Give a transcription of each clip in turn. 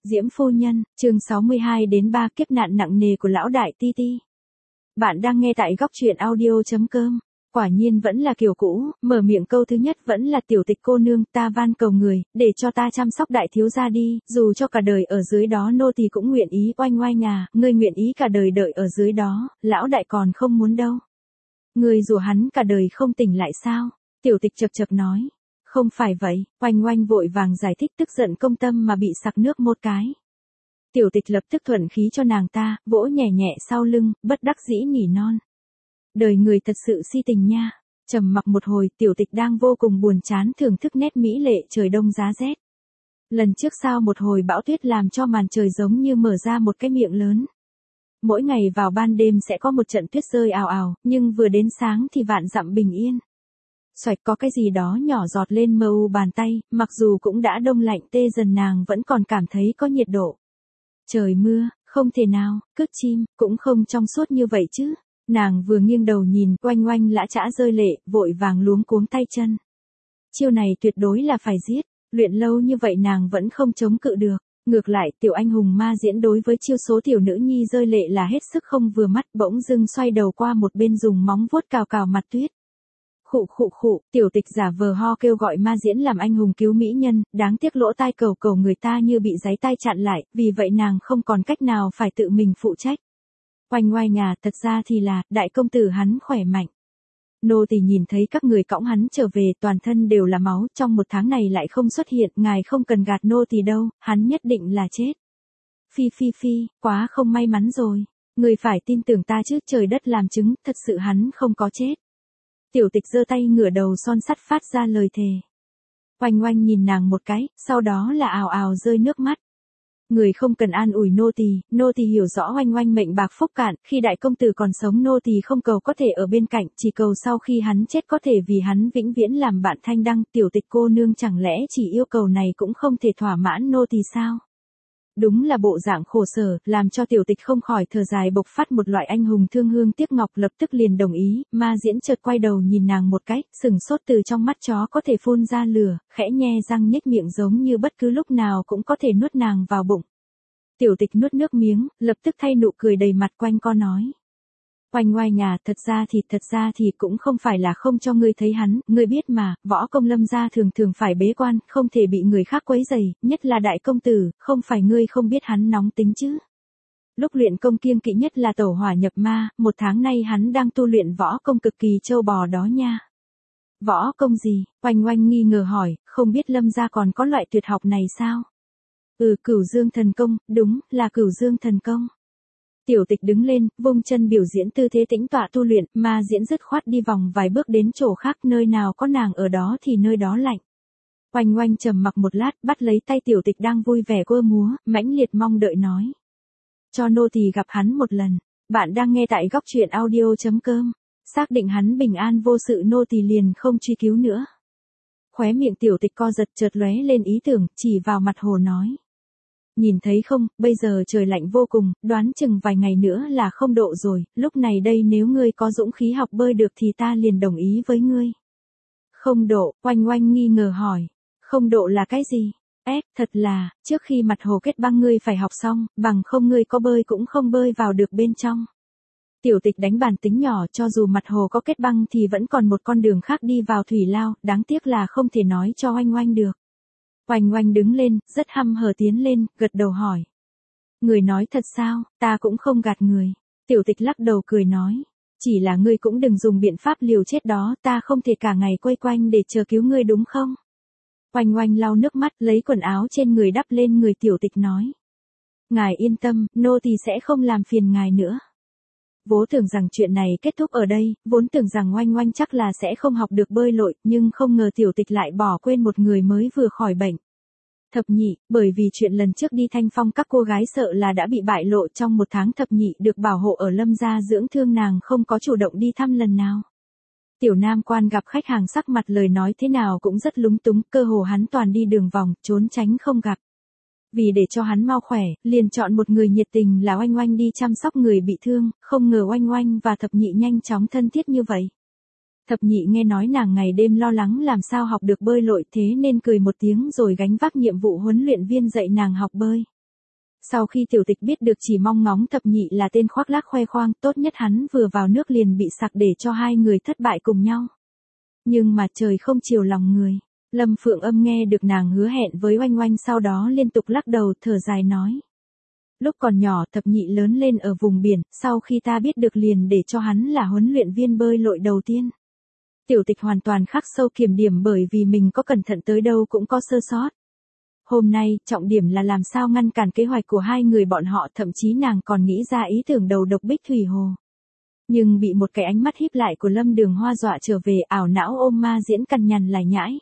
Diễm phu nhân, chương 62 đến 3 kiếp nạn nặng nề của lão đại Ti Ti. Bạn đang nghe tại góc truyện audio.com. Quả nhiên vẫn là kiểu cũ, mở miệng câu thứ nhất vẫn là tiểu tịch cô nương, ta van cầu người, để cho ta chăm sóc đại thiếu gia đi, dù cho cả đời ở dưới đó nô tỳ cũng nguyện ý. Oanh oanh à, ngươi nguyện ý cả đời đợi ở dưới đó, lão đại còn không muốn đâu. Ngươi rủa hắn cả đời không tỉnh lại sao? Tiểu tịch chậc chậc nói. Không phải vậy, oanh oanh vội vàng giải thích, tức giận công tâm mà bị sặc nước một cái. Tiểu tịch lập tức thuận khí cho nàng ta, vỗ nhẹ nhẹ sau lưng, bất đắc dĩ nỉ non. Đời người thật sự si tình nha. Trầm mặc một hồi, tiểu tịch đang vô cùng buồn chán thưởng thức nét mỹ lệ trời đông giá rét. Lần trước sau một hồi bão tuyết làm cho màn trời giống như mở ra một cái miệng lớn. Mỗi ngày vào ban đêm sẽ có một trận tuyết rơi ào ào, nhưng vừa đến sáng thì vạn dặm bình yên. Xoạch có cái gì đó nhỏ giọt lên mờ u bàn tay, mặc dù cũng đã đông lạnh tê dần nàng vẫn còn cảm thấy có nhiệt độ. Trời mưa, không thể nào, cước chim, cũng không trong suốt như vậy chứ. Nàng vừa nghiêng đầu nhìn, oanh oanh lã chã rơi lệ, vội vàng luống cuống tay chân. Chiêu này tuyệt đối là phải giết, luyện lâu như vậy nàng vẫn không chống cự được. Ngược lại, tiểu anh hùng ma diễn đối với chiêu số tiểu nữ nhi rơi lệ là hết sức không vừa mắt, bỗng dưng xoay đầu qua một bên dùng móng vuốt cào cào mặt tuyết. Khụ khụ khụ, tiểu tịch giả vờ ho kêu gọi ma diễn làm anh hùng cứu mỹ nhân, đáng tiếc lỗ tai cầu cầu người ta như bị giấy tai chặn lại, vì vậy nàng không còn cách nào phải tự mình phụ trách. Oanh oanh nhà, thật ra thì là, đại công tử hắn khỏe mạnh. Nô tỳ nhìn thấy các người cõng hắn trở về, toàn thân đều là máu, trong một tháng này lại không xuất hiện, ngài không cần gạt nô tỳ đâu, hắn nhất định là chết. Phi phi phi, quá không may mắn rồi. Người phải tin tưởng ta chứ, trời đất làm chứng, thật sự hắn không có chết. Tiểu tịch giơ tay ngửa đầu son sắt phát ra lời thề. Oanh oanh nhìn nàng một cái, sau đó là ào ào rơi nước mắt. Người không cần an ủi nô tỳ hiểu rõ oanh oanh mệnh bạc phúc cạn, khi đại công tử còn sống nô tỳ không cầu có thể ở bên cạnh, chỉ cầu sau khi hắn chết có thể vì hắn vĩnh viễn làm bạn thanh đăng. Tiểu tịch cô nương chẳng lẽ chỉ yêu cầu này cũng không thể thỏa mãn nô tỳ sao? Đúng là bộ dạng khổ sở, làm cho tiểu tịch không khỏi thở dài bộc phát một loại anh hùng thương hương tiếc ngọc, lập tức liền đồng ý. Ma diễn chợt quay đầu nhìn nàng một cái, sừng sốt, từ trong mắt chó có thể phun ra lửa, khẽ nhe răng nhếch miệng giống như bất cứ lúc nào cũng có thể nuốt nàng vào bụng. Tiểu tịch nuốt nước miếng, lập tức thay nụ cười đầy mặt quanh co nói. Oanh oanh nhà, thật ra thì cũng không phải là không cho ngươi thấy hắn, ngươi biết mà, võ công lâm gia thường thường phải bế quan, không thể bị người khác quấy rầy, nhất là đại công tử, không phải ngươi không biết hắn nóng tính chứ. Lúc luyện công kiêng kỵ nhất là tẩu hỏa nhập ma, một tháng nay hắn đang tu luyện võ công cực kỳ trâu bò đó nha. Võ công gì? Oanh oanh nghi ngờ hỏi, không biết lâm gia còn có loại tuyệt học này sao? Cửu dương thần công, đúng, là cửu dương thần công. Tiểu tịch đứng lên, vung chân biểu diễn tư thế tĩnh tọa tu luyện, ma diễn dứt khoát đi vòng vài bước đến chỗ khác, nơi nào có nàng ở đó thì nơi đó lạnh. Oanh oanh trầm mặc một lát, bắt lấy tay tiểu tịch đang vui vẻ quơ múa, mãnh liệt mong đợi nói. Cho nô tỳ gặp hắn một lần. Bạn đang nghe tại góc truyện audio.com. Xác định hắn bình an vô sự nô tỳ liền không truy cứu nữa. Khóe miệng tiểu tịch co giật, chợt lóe lên ý tưởng, chỉ vào mặt hồ nói. Nhìn thấy không, bây giờ trời lạnh vô cùng, đoán chừng vài ngày nữa là 0 độ rồi, lúc này đây nếu ngươi có dũng khí học bơi được thì ta liền đồng ý với ngươi. 0 độ, oanh oanh nghi ngờ hỏi. 0 độ là cái gì? Thật là, trước khi mặt hồ kết băng ngươi phải học xong, bằng không ngươi có bơi cũng không bơi vào được bên trong. Tiểu tịch đánh bàn tính nhỏ, cho dù mặt hồ có kết băng thì vẫn còn một con đường khác đi vào thủy lao, đáng tiếc là không thể nói cho oanh oanh được. Oanh oanh đứng lên, rất hăm hở tiến lên, gật đầu hỏi. Người nói thật sao, ta cũng không gạt người. Tiểu tịch lắc đầu cười nói. Chỉ là ngươi cũng đừng dùng biện pháp liều chết đó, ta không thể cả ngày quay quanh để chờ cứu ngươi đúng không? Oanh oanh lau nước mắt, lấy quần áo trên người đắp lên người tiểu tịch nói. Ngài yên tâm, nô tỳ sẽ không làm phiền ngài nữa. Vốn tưởng rằng chuyện này kết thúc ở đây, vốn tưởng rằng oanh oanh chắc là sẽ không học được bơi lội, nhưng không ngờ tiểu tịch lại bỏ quên một người mới vừa khỏi bệnh. Thập nhị, bởi vì chuyện lần trước đi thanh phong các cô gái sợ là đã bị bại lộ, trong một tháng thập nhị được bảo hộ ở lâm gia dưỡng thương, nàng không có chủ động đi thăm lần nào. Tiểu nam quan gặp khách hàng sắc mặt lời nói thế nào cũng rất lúng túng, cơ hồ hắn toàn đi đường vòng, trốn tránh không gặp. Vì để cho hắn mau khỏe, liền chọn một người nhiệt tình là oanh oanh đi chăm sóc người bị thương, không ngờ oanh oanh và thập nhị nhanh chóng thân thiết như vậy. Thập nhị nghe nói nàng ngày đêm lo lắng làm sao học được bơi lội, thế nên cười một tiếng rồi gánh vác nhiệm vụ huấn luyện viên dạy nàng học bơi. Sau khi tiểu tịch biết được chỉ mong ngóng thập nhị là tên khoác lác khoe khoang, tốt nhất hắn vừa vào nước liền bị sặc để cho hai người thất bại cùng nhau. Nhưng mà trời không chiều lòng người. Lâm Phượng Âm nghe được nàng hứa hẹn với Oanh Oanh sau đó liên tục lắc đầu thở dài nói. Lúc còn nhỏ thập nhị lớn lên ở vùng biển, sau khi ta biết được liền để cho hắn là huấn luyện viên bơi lội đầu tiên. Tiểu tịch hoàn toàn khắc sâu kiểm điểm bởi vì mình có cẩn thận tới đâu cũng có sơ sót. Hôm nay, trọng điểm là làm sao ngăn cản kế hoạch của hai người bọn họ, thậm chí nàng còn nghĩ ra ý tưởng đầu độc Bích Thủy Hồ. Nhưng bị một cái ánh mắt híp lại của Lâm Đường Hoa dọa trở về, ảo não ôm Ma Diễn cằn nhằn lải nhãi.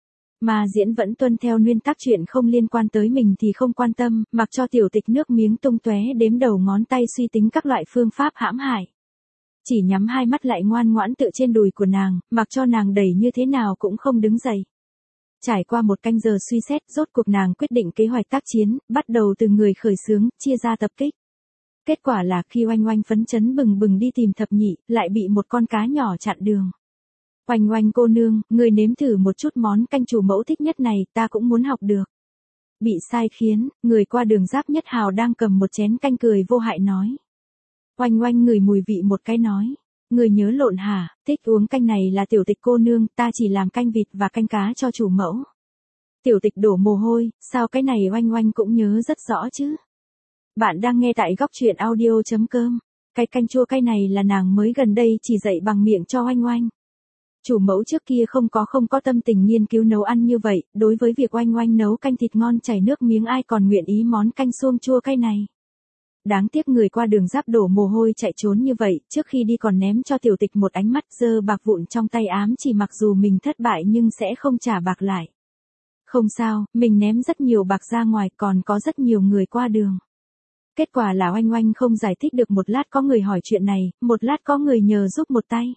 Ma Diễn vẫn tuân theo nguyên tắc chuyện không liên quan tới mình thì không quan tâm, mặc cho tiểu tịch nước miếng tung tóe đếm đầu ngón tay suy tính các loại phương pháp hãm hại. Chỉ nhắm hai mắt lại ngoan ngoãn tựa trên đùi của nàng, mặc cho nàng đẩy như thế nào cũng không đứng dậy. Trải qua một canh giờ suy xét, rốt cuộc nàng quyết định kế hoạch tác chiến, bắt đầu từ người khởi xướng, chia ra tập kích. Kết quả là khi Oanh Oanh phấn chấn bừng bừng đi tìm thập nhị, lại bị một con cá nhỏ chặn đường. Oanh Oanh cô nương, người nếm thử một chút món canh chủ mẫu thích nhất này, ta cũng muốn học được. Bị sai khiến, người qua đường Giáp Nhất Hào đang cầm một chén canh cười vô hại nói. Oanh Oanh ngửi mùi vị một cái nói. Người nhớ lộn hả, thích uống canh này là tiểu tịch cô nương, ta chỉ làm canh vịt và canh cá cho chủ mẫu. Tiểu tịch đổ mồ hôi, sao cái này Oanh Oanh cũng nhớ rất rõ chứ. Bạn đang nghe tại góc truyện audio.com. Cái canh chua cay này là nàng mới gần đây chỉ dạy bằng miệng cho Oanh Oanh. Chủ mẫu trước kia không có tâm tình nghiên cứu nấu ăn như vậy, đối với việc Oanh Oanh nấu canh thịt ngon chảy nước miếng ai còn nguyện ý món canh xuông chua cay này. Đáng tiếc người qua đường Giáp đổ mồ hôi chạy trốn như vậy, trước khi đi còn ném cho tiểu tịch một ánh mắt dơ bạc vụn trong tay ám chỉ mặc dù mình thất bại nhưng sẽ không trả bạc lại. Không sao, mình ném rất nhiều bạc ra ngoài còn có rất nhiều người qua đường. Kết quả là Oanh Oanh không giải thích được, một lát có người hỏi chuyện này, một lát có người nhờ giúp một tay.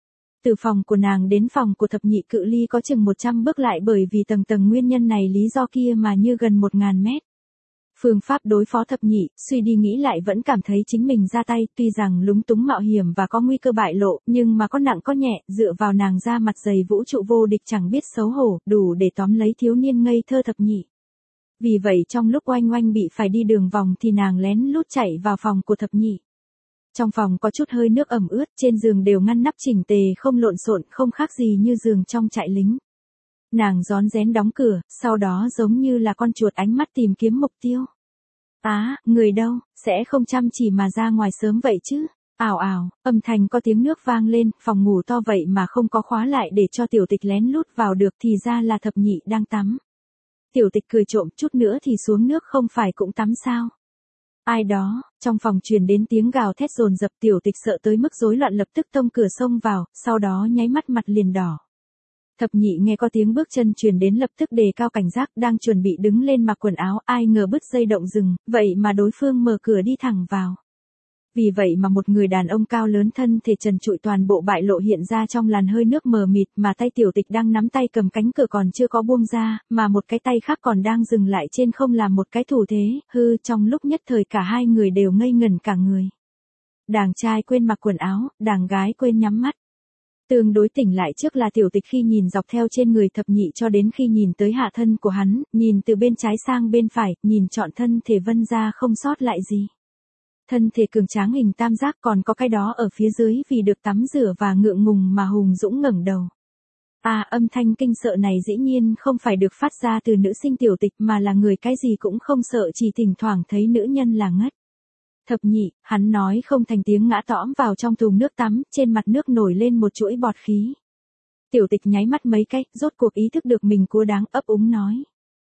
Từ phòng của nàng đến phòng của thập nhị cự ly có chừng 100 bước lại bởi vì tầng nguyên nhân này lý do kia mà như gần 1000 mét. Phương pháp đối phó thập nhị, suy đi nghĩ lại vẫn cảm thấy chính mình ra tay, tuy rằng lúng túng mạo hiểm và có nguy cơ bại lộ, nhưng mà có nặng có nhẹ, dựa vào nàng ra mặt dày vũ trụ vô địch chẳng biết xấu hổ, đủ để tóm lấy thiếu niên ngây thơ thập nhị. Vì vậy trong lúc Oanh Oanh bị phải đi đường vòng thì nàng lén lút chạy vào phòng của thập nhị. Trong phòng có chút hơi nước ẩm ướt, trên giường đều ngăn nắp chỉnh tề không lộn xộn, không khác gì như giường trong trại lính. Nàng rón rén đóng cửa, sau đó giống như là con chuột ánh mắt tìm kiếm mục tiêu. Người đâu, sẽ không chăm chỉ mà ra ngoài sớm vậy chứ? Ào ào, âm thanh có tiếng nước vang lên, phòng ngủ to vậy mà không có khóa lại để cho tiểu tịch lén lút vào được thì ra là thập nhị đang tắm. Tiểu tịch cười trộm, chút nữa thì xuống nước không phải cũng tắm sao? Ai đó, trong phòng truyền đến tiếng gào thét dồn dập, tiểu tịch sợ tới mức rối loạn lập tức tông cửa xông vào, sau đó nháy mắt mặt liền đỏ. Thập nhị nghe có tiếng bước chân truyền đến lập tức đề cao cảnh giác, đang chuẩn bị đứng lên mặc quần áo, ai ngờ bứt dây động dừng, vậy mà đối phương mở cửa đi thẳng vào. Vì vậy mà một người đàn ông cao lớn thân thể trần trụi toàn bộ bại lộ hiện ra trong làn hơi nước mờ mịt, mà tay tiểu tịch đang nắm tay cầm cánh cửa còn chưa có buông ra, mà một cái tay khác còn đang dừng lại trên không làm một cái thủ thế, trong lúc nhất thời cả hai người đều ngây ngẩn cả người. Đàng trai quên mặc quần áo, đàng gái quên nhắm mắt. Tương đối tỉnh lại trước là tiểu tịch khi nhìn dọc theo trên người thập nhị cho đến khi nhìn tới hạ thân của hắn, nhìn từ bên trái sang bên phải, nhìn trọn thân thể vân ra không sót lại gì. Thân thể cường tráng hình tam giác còn có cái đó ở phía dưới vì được tắm rửa và ngượng ngùng mà hùng dũng ngẩng đầu. Âm thanh kinh sợ này dĩ nhiên không phải được phát ra từ nữ sinh tiểu tịch mà là người cái gì cũng không sợ, chỉ thỉnh thoảng thấy nữ nhân là ngất. Thập nhị, hắn nói không thành tiếng ngã tõm vào trong thùng nước tắm, trên mặt nước nổi lên một chuỗi bọt khí. Tiểu tịch nháy mắt mấy cái, rốt cuộc ý thức được mình cua đáng, ấp úng nói.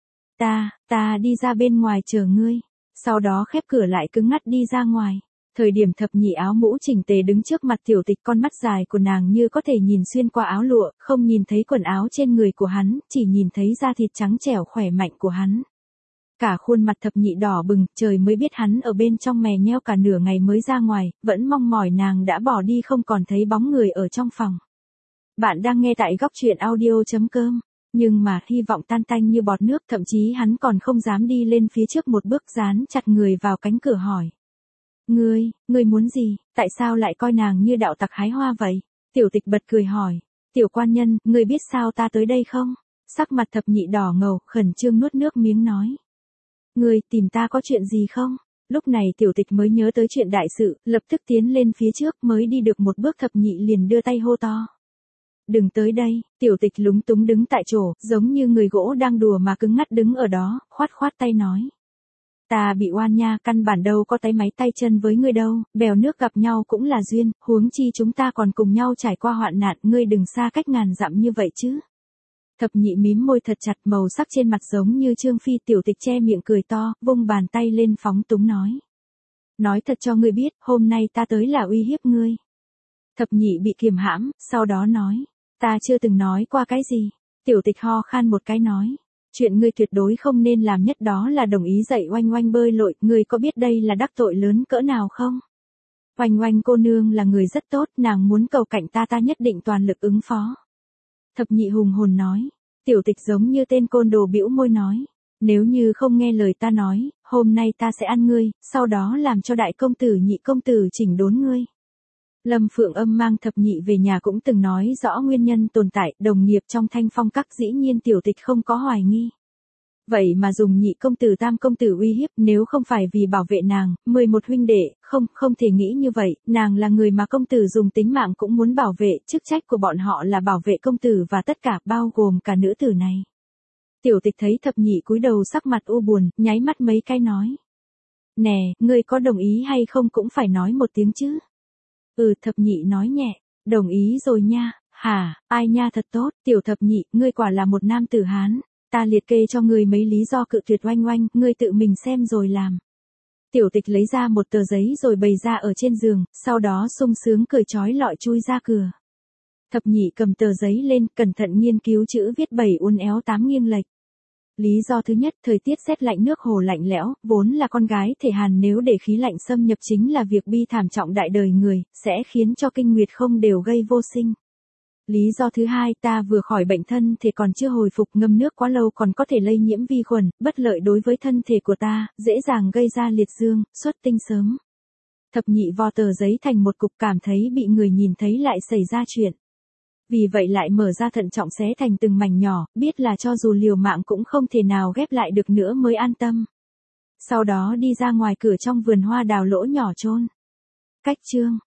Ta đi ra bên ngoài chờ ngươi. Sau đó khép cửa lại cứng ngắt đi ra ngoài. Thời điểm thập nhị áo mũ chỉnh tề đứng trước mặt tiểu tịch, con mắt dài của nàng như có thể nhìn xuyên qua áo lụa, không nhìn thấy quần áo trên người của hắn, chỉ nhìn thấy da thịt trắng trẻo khỏe mạnh của hắn. Cả khuôn mặt thập nhị đỏ bừng, trời mới biết hắn ở bên trong mè nheo cả nửa ngày mới ra ngoài, vẫn mong mỏi nàng đã bỏ đi không còn thấy bóng người ở trong phòng. Bạn đang nghe tại góc truyện audio.com. Nhưng mà hy vọng tan tanh như bọt nước, thậm chí hắn còn không dám đi lên phía trước một bước, dán chặt người vào cánh cửa hỏi. Ngươi muốn gì, tại sao lại coi nàng như đạo tặc hái hoa vậy? Tiểu tịch bật cười hỏi. Tiểu quan nhân, ngươi biết sao ta tới đây không? Sắc mặt thập nhị đỏ ngầu, khẩn trương nuốt nước miếng nói. Ngươi tìm ta có chuyện gì không? Lúc này tiểu tịch mới nhớ tới chuyện đại sự, lập tức tiến lên phía trước, mới đi được một bước Thập Nhị liền đưa tay hô to. Đừng tới đây, tiểu tịch lúng túng đứng tại chỗ, giống như người gỗ đang đùa mà cứng ngắt đứng ở đó, khoát khoát tay nói. Ta bị oan nha, căn bản đâu có tay máy tay chân với ngươi đâu, bèo nước gặp nhau cũng là duyên, huống chi chúng ta còn cùng nhau trải qua hoạn nạn, ngươi đừng xa cách ngàn dặm như vậy chứ. Thập Nhị mím môi thật chặt, màu sắc trên mặt giống như Trương Phi. Tiểu tịch che miệng cười to, vung bàn tay lên phóng túng nói. Nói thật cho ngươi biết, hôm nay ta tới là uy hiếp ngươi. Thập Nhị bị kiềm hãm, sau đó nói. Ta chưa từng nói qua cái gì. Tiểu tịch ho khan một cái nói. Chuyện ngươi tuyệt đối không nên làm nhất đó là đồng ý dạy Oanh Oanh bơi lội, ngươi có biết đây là đắc tội lớn cỡ nào không? Oanh Oanh cô nương là người rất tốt, nàng muốn cầu cạnh ta nhất định toàn lực ứng phó. Thập Nhị hùng hồn nói. Tiểu tịch giống như tên côn đồ bĩu môi nói. Nếu như không nghe lời ta nói, hôm nay ta sẽ ăn ngươi, sau đó làm cho đại công tử nhị công tử chỉnh đốn ngươi. Lâm Phượng Âm mang Thập Nhị về nhà cũng từng nói rõ nguyên nhân tồn tại, đồng nghiệp trong Thanh Phong các dĩ nhiên tiểu tịch không có hoài nghi. Vậy mà dùng nhị công tử tam công tử uy hiếp, nếu không phải vì bảo vệ nàng, 11 huynh đệ, không thể nghĩ như vậy, nàng là người mà công tử dùng tính mạng cũng muốn bảo vệ, chức trách của bọn họ là bảo vệ công tử và tất cả, bao gồm cả nữ tử này. Tiểu tịch thấy Thập Nhị cúi đầu sắc mặt u buồn, nháy mắt mấy cái nói. Nè, ngươi có đồng ý hay không cũng phải nói một tiếng chứ. Thập Nhị nói nhẹ, đồng ý rồi nha. Hả, ai nha, thật tốt, tiểu Thập Nhị, ngươi quả là một nam tử Hán. Ta liệt kê cho ngươi mấy lý do cự tuyệt Oanh Oanh, ngươi tự mình xem rồi làm. Tiểu tịch lấy ra một tờ giấy rồi bày ra ở trên giường, sau đó sung sướng cười trói lọi chui ra cửa. Thập Nhị cầm tờ giấy lên, cẩn thận nghiên cứu chữ viết 7 uốn éo 8 nghiêng lệch. Lý do thứ nhất, thời tiết rét lạnh nước hồ lạnh lẽo, vốn là con gái thể hàn, nếu để khí lạnh xâm nhập chính là việc bi thảm trọng đại đời người, sẽ khiến cho kinh nguyệt không đều gây vô sinh. Lý do thứ hai, ta vừa khỏi bệnh thân thể còn chưa hồi phục, ngâm nước quá lâu còn có thể lây nhiễm vi khuẩn, bất lợi đối với thân thể của ta, dễ dàng gây ra liệt dương, xuất tinh sớm. Thập Nhị vo tờ giấy thành một cục, cảm thấy bị người nhìn thấy lại xảy ra chuyện. Vì vậy lại mở ra thận trọng xé thành từng mảnh nhỏ, biết là cho dù liều mạng cũng không thể nào ghép lại được nữa mới an tâm. Sau đó đi ra ngoài cửa trong vườn hoa đào lỗ nhỏ chôn. Cách chương